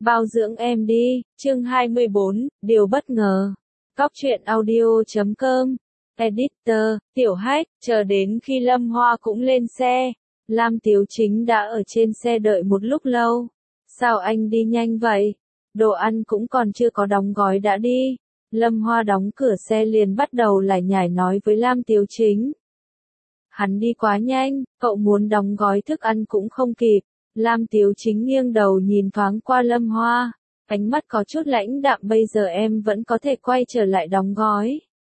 Bao dưỡng em đi, chương 24, điều bất ngờ. Cóc truyện audio.com. Editor, Tiểu Hách, chờ đến khi Lâm Hoa cũng lên xe. Lam Tiếu Chính đã ở trên xe đợi một lúc lâu. Sao anh đi nhanh vậy? Đồ ăn cũng còn chưa có đóng gói đã đi. Lâm Hoa đóng cửa xe liền bắt đầu lải nhải nói với Lam Tiếu Chính. Hắn đi quá nhanh, cậu muốn đóng gói thức ăn cũng không kịp. Lam Tiếu Chính nghiêng đầu nhìn thoáng qua Lâm Hoa, ánh mắt có chút lãnh đạm, bây giờ em vẫn có thể quay trở lại đóng gói.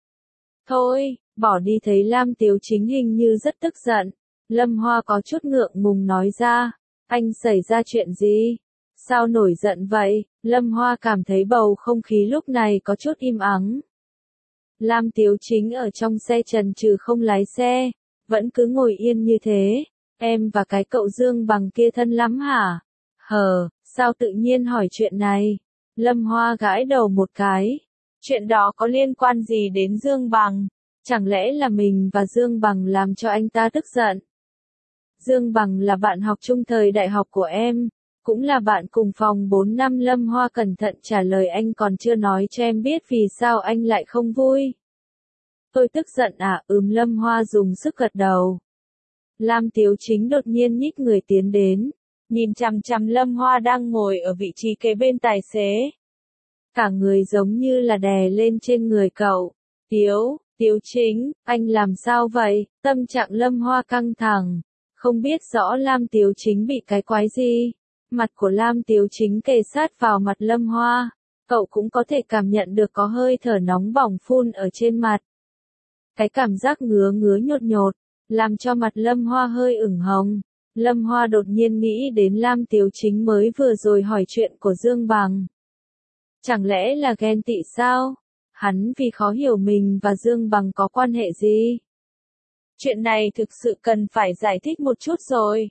Thôi, bỏ đi. Thấy Lam Tiếu Chính hình như rất tức giận. Lâm Hoa có chút ngượng ngùng nói ra, anh xảy ra chuyện gì? Sao nổi giận vậy? Lâm Hoa cảm thấy bầu không khí lúc này có chút im ắng. Lam Tiếu Chính ở trong xe chần chừ không lái xe, vẫn cứ ngồi yên như thế. Em và cái cậu Dương Bằng kia thân lắm hả? Sao tự nhiên hỏi chuyện này? Lâm Hoa gãi đầu một cái. Chuyện đó có liên quan gì đến Dương Bằng? Chẳng lẽ là mình và Dương Bằng làm cho anh ta tức giận? Dương Bằng là bạn học chung thời đại học của em, cũng là bạn cùng phòng 4 năm. Lâm Hoa cẩn thận trả lời, anh còn chưa nói cho em biết vì sao anh lại không vui. Tôi tức giận à? Lâm Hoa dùng sức gật đầu. Lam Tiếu Chính đột nhiên nhích người tiến đến, nhìn chằm chằm Lâm Hoa đang ngồi ở vị trí kế bên tài xế. Cả người giống như là đè lên trên người cậu. Tiếu Chính, anh làm sao vậy? Tâm trạng Lâm Hoa căng thẳng, không biết rõ Lam Tiếu Chính bị cái quái gì. Mặt của Lam Tiếu Chính kề sát vào mặt Lâm Hoa, cậu cũng có thể cảm nhận được có hơi thở nóng bỏng phun ở trên mặt. Cái cảm giác ngứa ngứa nhột nhột, làm cho mặt Lâm Hoa hơi ửng hồng. Lâm Hoa đột nhiên nghĩ đến Lam Tiếu Chính mới vừa rồi hỏi chuyện của Dương Bằng. Chẳng lẽ là ghen tị sao? Hắn vì khó hiểu mình và Dương Bằng có quan hệ gì? Chuyện này thực sự cần phải giải thích một chút rồi.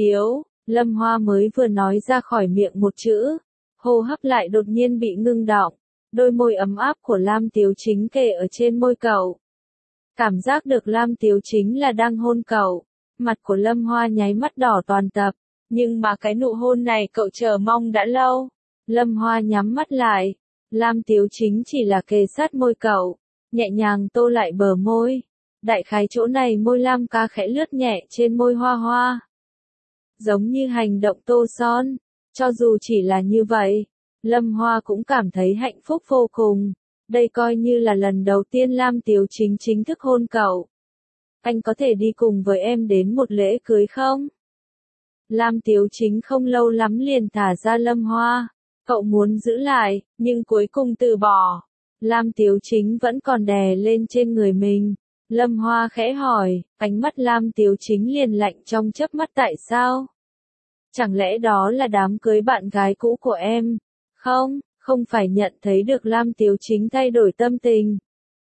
Lâm Hoa mới vừa nói ra khỏi miệng một chữ, hô hấp lại đột nhiên bị ngưng đọng. Đôi môi ấm áp của Lam Tiếu Chính kề ở trên môi cậu. Cảm giác được Lam Tiếu Chính là đang hôn cậu. Mặt của Lâm Hoa nháy mắt đỏ toàn tập. Nhưng mà cái nụ hôn này cậu chờ mong đã lâu. Lâm Hoa nhắm mắt lại. Lam Tiếu Chính chỉ là kề sát môi cậu, nhẹ nhàng tô lại bờ môi. Đại khái chỗ này môi Lam ca khẽ lướt nhẹ trên môi Hoa Hoa. Giống như hành động tô son. Cho dù chỉ là như vậy, Lâm Hoa cũng cảm thấy hạnh phúc vô cùng. Đây coi như là lần đầu tiên Lam Tiếu Chính chính thức hôn cậu. Anh có thể đi cùng với em đến một lễ cưới không? Lam Tiếu Chính không lâu lắm liền thả ra Lâm Hoa. Cậu muốn giữ lại, nhưng cuối cùng từ bỏ. Lam Tiếu Chính vẫn còn đè lên trên người mình. Lâm Hoa khẽ hỏi, ánh mắt Lam Tiếu Chính liền lạnh trong chớp mắt. Tại sao? Chẳng lẽ đó là đám cưới bạn gái cũ của em? Không phải. Nhận thấy được Lam Tiếu Chính thay đổi tâm tình.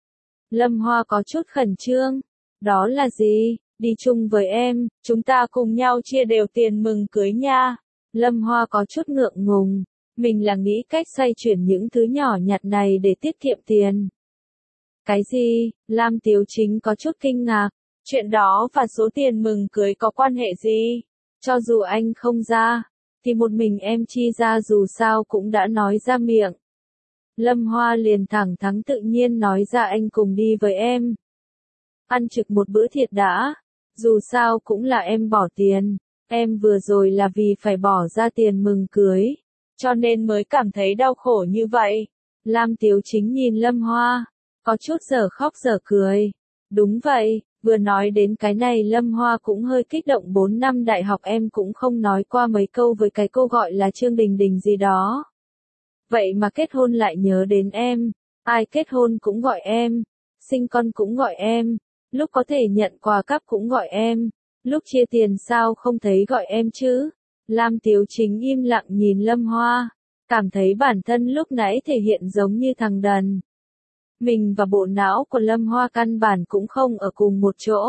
Lâm Hoa có chút khẩn trương. Đó là gì? Đi chung với em, chúng ta cùng nhau chia đều tiền mừng cưới nha. Lâm Hoa có chút ngượng ngùng. Mình là nghĩ cách xoay chuyển những thứ nhỏ nhặt này để tiết kiệm tiền. Cái gì? Lam Tiếu Chính có chút kinh ngạc. Chuyện đó và số tiền mừng cưới có quan hệ gì? Cho dù anh không ra, thì một mình em chi ra, dù sao cũng đã nói ra miệng. Lâm Hoa liền thẳng thắn tự nhiên nói ra, anh cùng đi với em. Ăn trực một bữa thiệt đã. Dù sao cũng là em bỏ tiền. Em vừa rồi là vì phải bỏ ra tiền mừng cưới, cho nên mới cảm thấy đau khổ như vậy. Lam Tiếu Chính nhìn Lâm Hoa, có chút dở khóc dở cười. Đúng vậy, vừa nói đến cái này Lâm Hoa cũng hơi kích động. 4 năm đại học em cũng không nói qua mấy câu với cái cô gọi là Trương Đình Đình gì đó. Vậy mà kết hôn lại nhớ đến em. Ai kết hôn cũng gọi em. Sinh con cũng gọi em. Lúc có thể nhận quà cáp cũng gọi em. Lúc chia tiền sao không thấy gọi em chứ? Lam Tiếu Chính im lặng nhìn Lâm Hoa, cảm thấy bản thân lúc nãy thể hiện giống như thằng đần. Mình và bộ não của Lâm Hoa căn bản cũng không ở cùng một chỗ.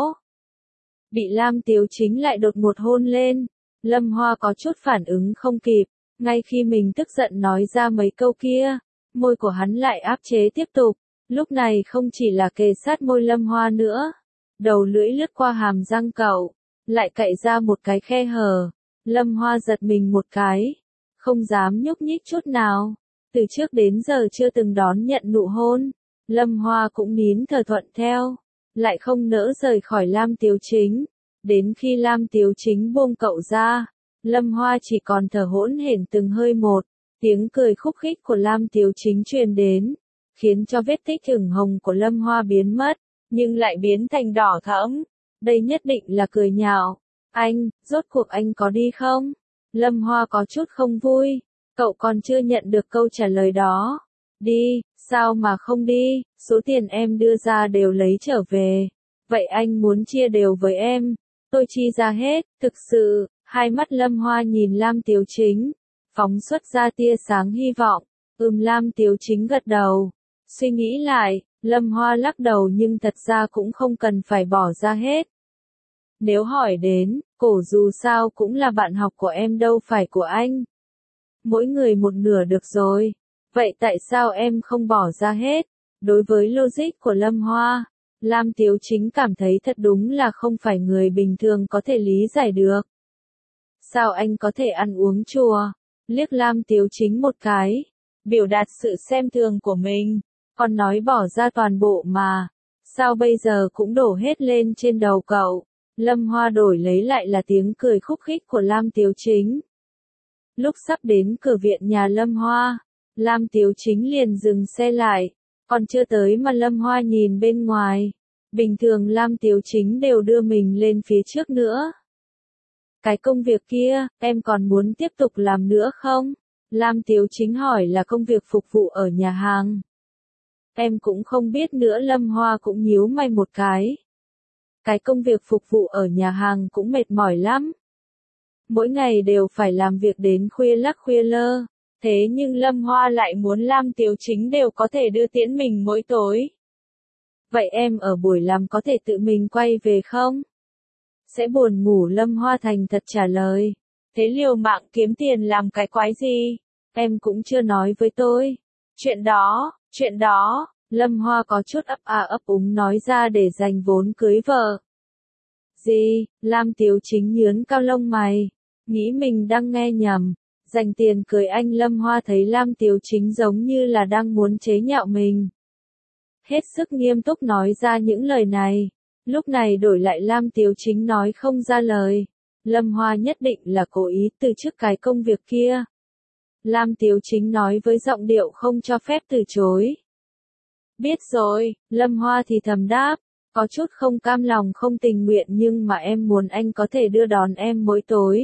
Bị Lam Tiếu Chính lại đột ngột hôn lên, Lâm Hoa có chút phản ứng không kịp. Ngay khi mình tức giận nói ra mấy câu kia, môi của hắn lại áp chế tiếp tục. Lúc này không chỉ là kề sát môi Lâm Hoa nữa, đầu lưỡi lướt qua hàm răng cậu, lại cạy ra một cái khe hở. Lâm Hoa giật mình một cái, không dám nhúc nhích chút nào. Từ trước đến giờ chưa từng đón nhận nụ hôn. Lâm Hoa cũng nín thở thuận theo, lại không nỡ rời khỏi Lam Tiếu Chính. Đến khi Lam Tiếu Chính buông cậu ra, Lâm Hoa chỉ còn thở hỗn hển từng hơi một. Tiếng cười khúc khích của Lam Tiếu Chính truyền đến, khiến cho vết tích ửng hồng của Lâm Hoa biến mất, nhưng lại biến thành đỏ thẫm. Đây nhất định là cười nhạo. Anh, rốt cuộc anh có đi không? Lâm Hoa có chút không vui. Cậu còn chưa nhận được câu trả lời đó. Đi, sao mà không đi, số tiền em đưa ra đều lấy trở về. Vậy anh muốn chia đều với em, tôi chi ra hết, thực sự. Hai mắt Lâm Hoa nhìn Lam Tiếu Chính, phóng xuất ra tia sáng hy vọng. Lam Tiếu Chính gật đầu. Suy nghĩ lại, Lâm Hoa lắc đầu nhưng thật ra cũng không cần phải bỏ ra hết. Nếu hỏi đến, cổ dù sao cũng là bạn học của em đâu phải của anh. Mỗi người một nửa được rồi. Vậy tại sao em không bỏ ra hết? Đối với logic của Lâm Hoa, Lam Tiếu Chính cảm thấy thật đúng là không phải người bình thường có thể lý giải được. Sao anh có thể ăn uống chùa? Liếc Lam Tiếu Chính một cái, biểu đạt sự xem thường của mình, còn nói bỏ ra toàn bộ mà. Sao bây giờ cũng đổ hết lên trên đầu cậu? Lâm Hoa đổi lấy lại là tiếng cười khúc khích của Lam Tiếu Chính. Lúc sắp đến cửa viện nhà Lâm Hoa, Lam Tiếu Chính liền dừng xe lại, còn chưa tới mà Lâm Hoa nhìn bên ngoài. Bình thường Lam Tiếu Chính đều đưa mình lên phía trước nữa. Cái công việc kia, em còn muốn tiếp tục làm nữa không? Lam Tiếu Chính hỏi là công việc phục vụ ở nhà hàng. Em cũng không biết nữa. Lâm Hoa cũng nhíu mày một cái. Cái công việc phục vụ ở nhà hàng cũng mệt mỏi lắm. Mỗi ngày đều phải làm việc đến khuya lắc khuya lơ. Thế nhưng Lâm Hoa lại muốn Lam Tiếu Chính đều có thể đưa tiễn mình mỗi tối. Vậy em ở buổi làm có thể tự mình quay về không? Sẽ buồn ngủ. Lâm Hoa thành thật trả lời. Thế liều mạng kiếm tiền làm cái quái gì? Em cũng chưa nói với tôi. Chuyện đó, Lâm Hoa có chút ấp úng nói ra để dành vốn cưới vợ. Gì? Lam Tiếu Chính nhướng cao lông mày, nghĩ mình đang nghe nhầm. Dành tiền cưới anh? Lâm Hoa thấy Lam Tiếu Chính giống như là đang muốn chế nhạo mình. Hết sức nghiêm túc nói ra những lời này. Lúc này đổi lại Lam Tiếu Chính nói không ra lời. Lâm Hoa nhất định là cố ý từ chức cái công việc kia. Lam Tiếu Chính nói với giọng điệu không cho phép từ chối. Biết rồi, Lâm Hoa thì thầm đáp, có chút không cam lòng không tình nguyện nhưng mà em muốn anh có thể đưa đón em mỗi tối.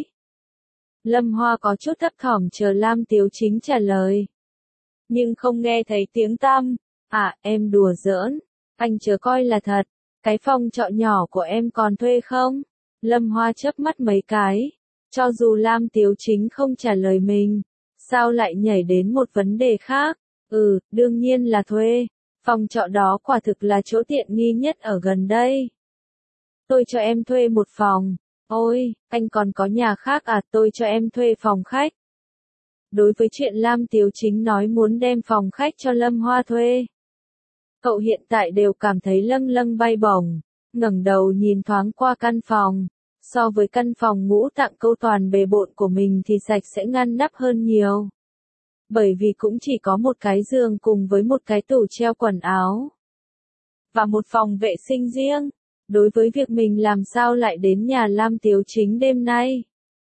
Lâm Hoa có chút thấp thỏm chờ Lam Tiếu Chính trả lời. Nhưng không nghe thấy tiếng tăm. À, em đùa giỡn, anh chớ coi là thật. Cái phòng trọ nhỏ của em còn thuê không? Lâm Hoa chớp mắt mấy cái. Cho dù Lam Tiếu Chính không trả lời mình, sao lại nhảy đến một vấn đề khác? Đương nhiên là thuê. Phòng trọ đó quả thực là chỗ tiện nghi nhất ở gần đây. Tôi cho em thuê một phòng. Ôi, anh còn có nhà khác à? Tôi cho em thuê phòng khách. Đối với chuyện Lam Tiếu Chính nói muốn đem phòng khách cho Lâm Hoa thuê, cậu hiện tại đều cảm thấy lâng lâng bay bổng. Ngẩng đầu nhìn thoáng qua căn phòng. So với căn phòng ngũ tạng câu toàn bề bộn của mình thì sạch sẽ ngăn nắp hơn nhiều. Bởi vì cũng chỉ có một cái giường cùng với một cái tủ treo quần áo. Và một phòng vệ sinh riêng. Đối với việc mình làm sao lại đến nhà Lam Tiếu Chính đêm nay,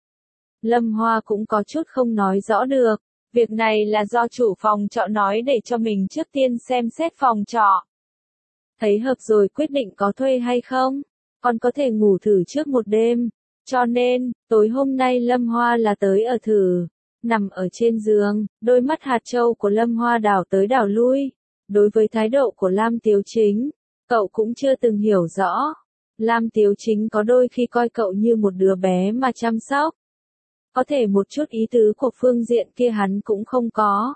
Lâm Hoa cũng có chút không nói rõ được. Việc này là do chủ phòng trọ nói để cho mình trước tiên xem xét phòng trọ. Thấy hợp rồi quyết định có thuê hay không. Còn có thể ngủ thử trước một đêm. Cho nên, tối hôm nay Lâm Hoa là tới ở thử. Nằm ở trên giường, đôi mắt hạt châu của Lâm Hoa đảo tới đảo lui. Đối với thái độ của Lam Tiếu Chính, cậu cũng chưa từng hiểu rõ. Lam Tiếu Chính có đôi khi coi cậu như một đứa bé mà chăm sóc. Có thể một chút ý tứ của phương diện kia hắn cũng không có.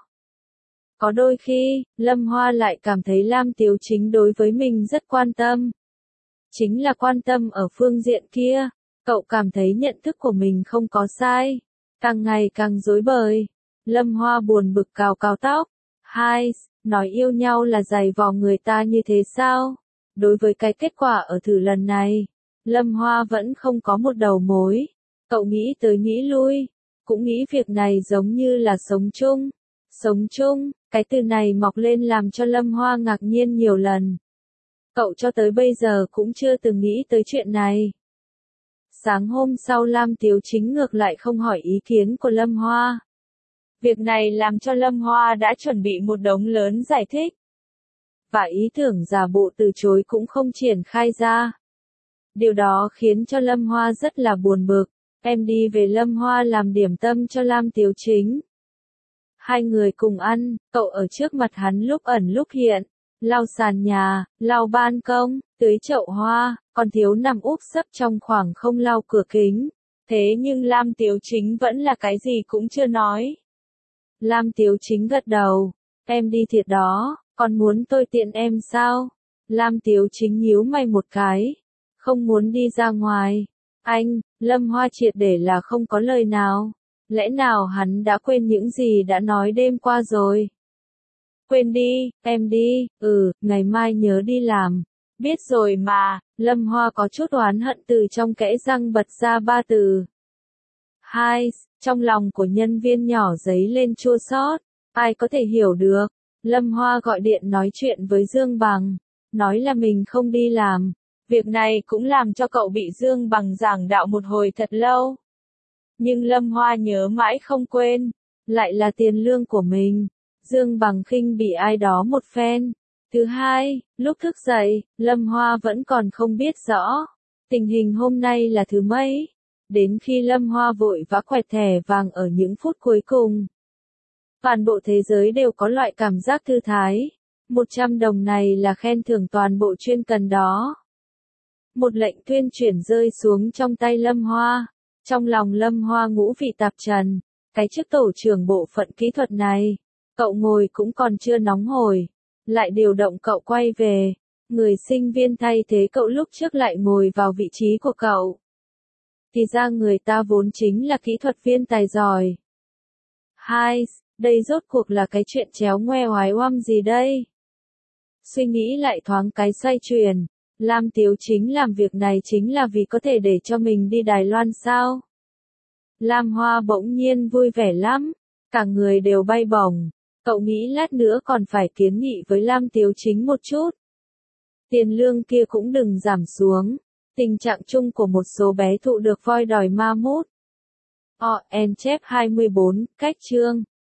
Có đôi khi, Lâm Hoa lại cảm thấy Lam Tiếu Chính đối với mình rất quan tâm. Chính là quan tâm ở phương diện kia, cậu cảm thấy nhận thức của mình không có sai. Càng ngày càng rối bời. Lâm Hoa buồn bực cào cào tóc. Nói yêu nhau là giày vò người ta như thế sao? Đối với cái kết quả ở thử lần này, Lâm Hoa vẫn không có một đầu mối. Cậu nghĩ tới nghĩ lui, cũng nghĩ việc này giống như là sống chung. Sống chung, cái từ này mọc lên làm cho Lâm Hoa ngạc nhiên nhiều lần. Cậu cho tới bây giờ cũng chưa từng nghĩ tới chuyện này. Sáng hôm sau Lam Tiếu Chính ngược lại không hỏi ý kiến của Lâm Hoa. Việc này làm cho Lâm Hoa đã chuẩn bị một đống lớn giải thích. Và ý tưởng giả bộ từ chối cũng không triển khai ra. Điều đó khiến cho Lâm Hoa rất là buồn bực. Em đi về Lâm Hoa làm điểm tâm cho Lam Tiếu Chính. Hai người cùng ăn, cậu ở trước mặt hắn lúc ẩn lúc hiện, lau sàn nhà, lau ban công, tưới chậu hoa, còn thiếu nằm úp sấp trong khoảng không lau cửa kính. Thế nhưng Lam Tiếu Chính vẫn là cái gì cũng chưa nói. Lam Tiếu Chính gật đầu, em đi thiệt đó, còn muốn tôi tiện em sao? Lam Tiếu Chính nhíu mày một cái, không muốn đi ra ngoài. Anh, Lâm Hoa triệt để là không có lời nào. Lẽ nào hắn đã quên những gì đã nói đêm qua rồi? Quên đi, em đi, ngày mai nhớ đi làm. Biết rồi mà, Lâm Hoa có chút oán hận từ trong kẽ răng bật ra ba từ. Hai, trong lòng của nhân viên nhỏ dấy lên chua xót. Ai có thể hiểu được? Lâm Hoa gọi điện nói chuyện với Dương Bằng, nói là mình không đi làm. Việc này cũng làm cho cậu bị Dương Bằng giảng đạo một hồi thật lâu. Nhưng Lâm Hoa nhớ mãi không quên, lại là tiền lương của mình. Dương Bằng khinh bị ai đó một phen. Thứ hai, lúc thức dậy, Lâm Hoa vẫn còn không biết rõ tình hình hôm nay là thứ mấy. Đến khi Lâm Hoa vội vã quẹt thẻ vàng ở những phút cuối cùng, toàn bộ thế giới đều có loại cảm giác thư thái. 100 đồng này là khen thưởng toàn bộ chuyên cần đó. Một lệnh tuyên chuyển rơi xuống trong tay Lâm Hoa. Trong lòng Lâm Hoa ngũ vị tạp trần. Cái chức tổ trưởng bộ phận kỹ thuật này, cậu ngồi cũng còn chưa nóng hổi, lại điều động cậu quay về. Người sinh viên thay thế cậu lúc trước lại ngồi vào vị trí của cậu. Thì ra người ta vốn chính là kỹ thuật viên tài giỏi. Hai, đây rốt cuộc là cái chuyện chéo ngoe oái oăm gì đây? Suy nghĩ lại thoáng cái xoay chuyển. Lam Tiếu Chính làm việc này chính là vì có thể để cho mình đi Đài Loan sao? Lam Hoa bỗng nhiên vui vẻ lắm, cả người đều bay bổng. Cậu nghĩ lát nữa còn phải kiến nghị với Lam Tiếu Chính một chút. Tiền lương kia cũng đừng giảm xuống. Tình trạng chung của một số bé thụ được voi đòi ma mút. En chép 24, cách chương.